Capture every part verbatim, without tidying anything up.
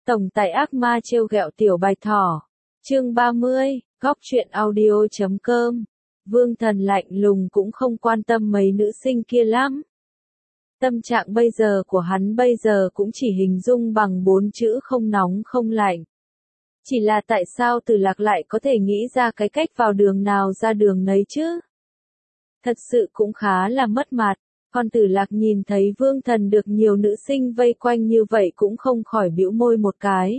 Tổng tài ác ma trêu ghẹo tiểu bạch thỏ. Chương ba mươi, góc truyện audio chấm com. Vương Thần lạnh lùng cũng không quan tâm mấy nữ sinh kia lắm. Tâm trạng bây giờ của hắn bây giờ cũng chỉ hình dung bằng bốn chữ không nóng không lạnh. Chỉ là tại sao Tử Lạc lại có thể nghĩ ra cái cách vào đường nào ra đường nấy chứ? Thật sự cũng khá là mất mặt. Còn Tử Lạc nhìn thấy Vương Thần được nhiều nữ sinh vây quanh như vậy cũng không khỏi bĩu môi một cái.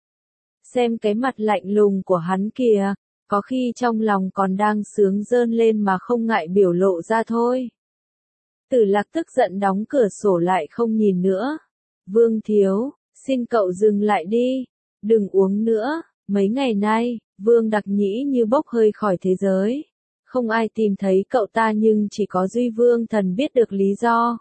Xem cái mặt lạnh lùng của hắn kìa, có khi trong lòng còn đang sướng rơn lên mà không ngại biểu lộ ra thôi. Tử Lạc tức giận đóng cửa sổ lại không nhìn nữa. Vương thiếu, xin cậu dừng lại đi, đừng uống nữa. Mấy ngày nay, Vương Đặc Nhĩ như bốc hơi khỏi thế giới. Không ai tìm thấy cậu ta nhưng chỉ có duy Vương Thần biết được lý do.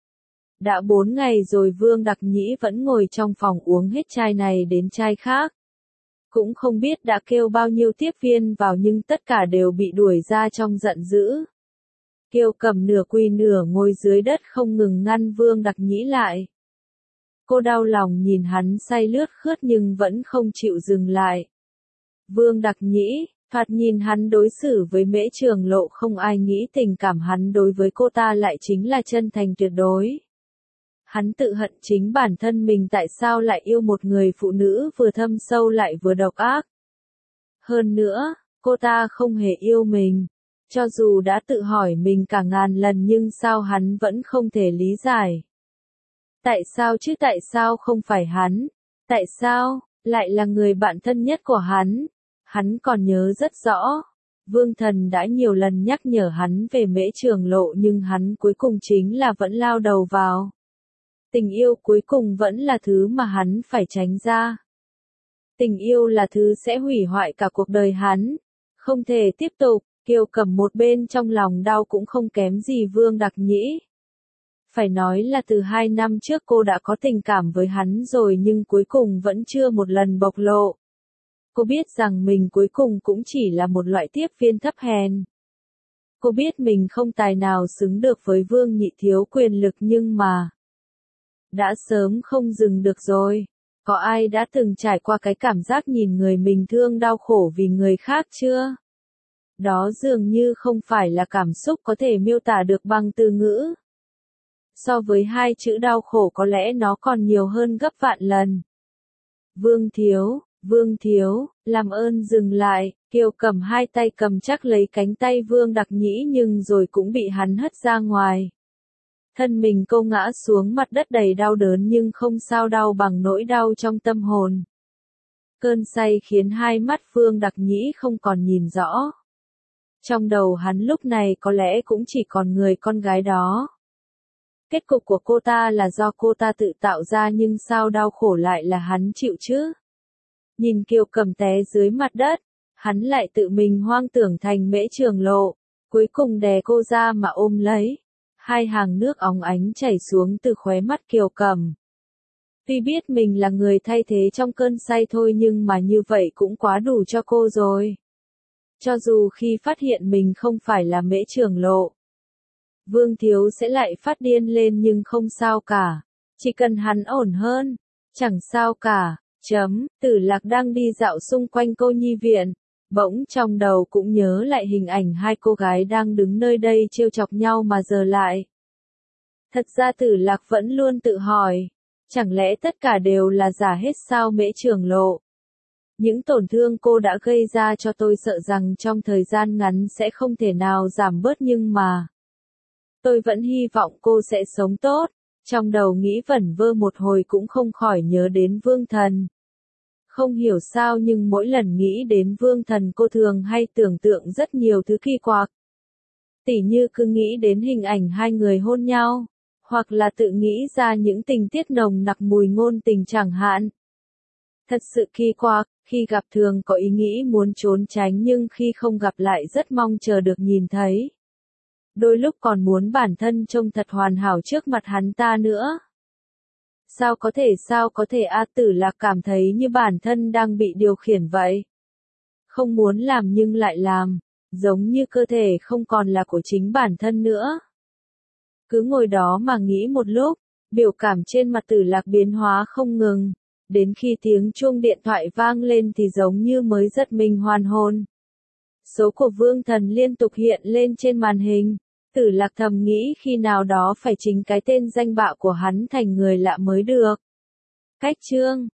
Đã bốn ngày rồi Vương Đặc Nhĩ vẫn ngồi trong phòng uống hết chai này đến chai khác. Cũng không biết đã kêu bao nhiêu tiếp viên vào nhưng tất cả đều bị đuổi ra trong giận dữ. Kiều Cầm nửa quỳ nửa ngồi dưới đất không ngừng ngăn Vương Đặc Nhĩ lại. Cô đau lòng nhìn hắn say lướt khướt nhưng vẫn không chịu dừng lại. Vương Đặc Nhĩ, thoạt nhìn hắn đối xử với Mễ Trường Lộ không ai nghĩ tình cảm hắn đối với cô ta lại chính là chân thành tuyệt đối. Hắn tự hận chính bản thân mình tại sao lại yêu một người phụ nữ vừa thâm sâu lại vừa độc ác. Hơn nữa, cô ta không hề yêu mình. Cho dù đã tự hỏi mình cả ngàn lần nhưng sao hắn vẫn không thể lý giải. Tại sao chứ tại sao không phải hắn? Tại sao, lại là người bạn thân nhất của hắn? Hắn còn nhớ rất rõ. Vương Thần đã nhiều lần nhắc nhở hắn về Mễ Trường Lộ nhưng hắn cuối cùng chính là vẫn lao đầu vào. Tình yêu cuối cùng vẫn là thứ mà hắn phải tránh ra. Tình yêu là thứ sẽ hủy hoại cả cuộc đời hắn. Không thể tiếp tục, Kiều Cầm một bên trong lòng đau cũng không kém gì Vương Đặc Nhĩ. Phải nói là từ hai năm trước cô đã có tình cảm với hắn rồi nhưng cuối cùng vẫn chưa một lần bộc lộ. Cô biết rằng mình cuối cùng cũng chỉ là một loại tiếp viên thấp hèn. Cô biết mình không tài nào xứng được với Vương Nhị thiếu quyền lực nhưng mà đã sớm không dừng được rồi. Có ai đã từng trải qua cái cảm giác nhìn người mình thương đau khổ vì người khác chưa? Đó dường như không phải là cảm xúc có thể miêu tả được bằng từ ngữ. So với hai chữ đau khổ có lẽ nó còn nhiều hơn gấp vạn lần. Vương thiếu, Vương thiếu, làm ơn dừng lại. Kiều Cầm hai tay cầm chắc lấy cánh tay Vương Đặc Nhĩ nhưng rồi cũng bị hắn hất ra ngoài. Thân mình cô ngã xuống mặt đất đầy đau đớn nhưng không sao đau bằng nỗi đau trong tâm hồn. Cơn say khiến hai mắt Vương Đặc Nhĩ không còn nhìn rõ. Trong đầu hắn lúc này có lẽ cũng chỉ còn người con gái đó. Kết cục của cô ta là do cô ta tự tạo ra nhưng sao đau khổ lại là hắn chịu chứ? Nhìn Kiều Cầm té dưới mặt đất, hắn lại tự mình hoang tưởng thành Mễ Trường Lộ, cuối cùng đè cô ra mà ôm lấy. Hai hàng nước óng ánh chảy xuống từ khóe mắt Kiều Cầm. Tuy biết mình là người thay thế trong cơn say thôi nhưng mà như vậy cũng quá đủ cho cô rồi. Cho dù khi phát hiện mình không phải là Mễ Trường Lộ, Vương thiếu sẽ lại phát điên lên nhưng không sao cả. Chỉ cần hắn ổn hơn, chẳng sao cả. Chấm, Tử Lạc đang đi dạo xung quanh cô nhi viện. Bỗng trong đầu cũng nhớ lại hình ảnh hai cô gái đang đứng nơi đây trêu chọc nhau mà giờ lại. Thật ra Tử Lạc vẫn luôn tự hỏi, chẳng lẽ tất cả đều là giả hết sao Mễ Trường Lộ? Những tổn thương cô đã gây ra cho tôi sợ rằng trong thời gian ngắn sẽ không thể nào giảm bớt nhưng mà tôi vẫn hy vọng cô sẽ sống tốt. Trong đầu nghĩ vẩn vơ một hồi cũng không khỏi nhớ đến Vương Thần. Không hiểu sao nhưng mỗi lần nghĩ đến Vương Thần cô thường hay tưởng tượng rất nhiều thứ kỳ quặc. Tỉ như cứ nghĩ đến hình ảnh hai người hôn nhau, hoặc là tự nghĩ ra những tình tiết nồng nặc mùi ngôn tình chẳng hạn. Thật sự kỳ quặc, khi gặp thường có ý nghĩ muốn trốn tránh nhưng khi không gặp lại rất mong chờ được nhìn thấy. Đôi lúc còn muốn bản thân trông thật hoàn hảo trước mặt hắn ta nữa. Sao có thể sao có thể A Tử Lạc cảm thấy như bản thân đang bị điều khiển vậy. Không muốn làm nhưng lại làm, giống như cơ thể không còn là của chính bản thân nữa. Cứ ngồi đó mà nghĩ một lúc, biểu cảm trên mặt Tử Lạc biến hóa không ngừng. Đến khi tiếng chuông điện thoại vang lên thì giống như mới giật mình hoàn hồn. Số của Vương Thần liên tục hiện lên trên màn hình. Tử Lạc thầm nghĩ khi nào đó phải chính cái tên danh bạ của hắn thành người lạ mới được. Cách chương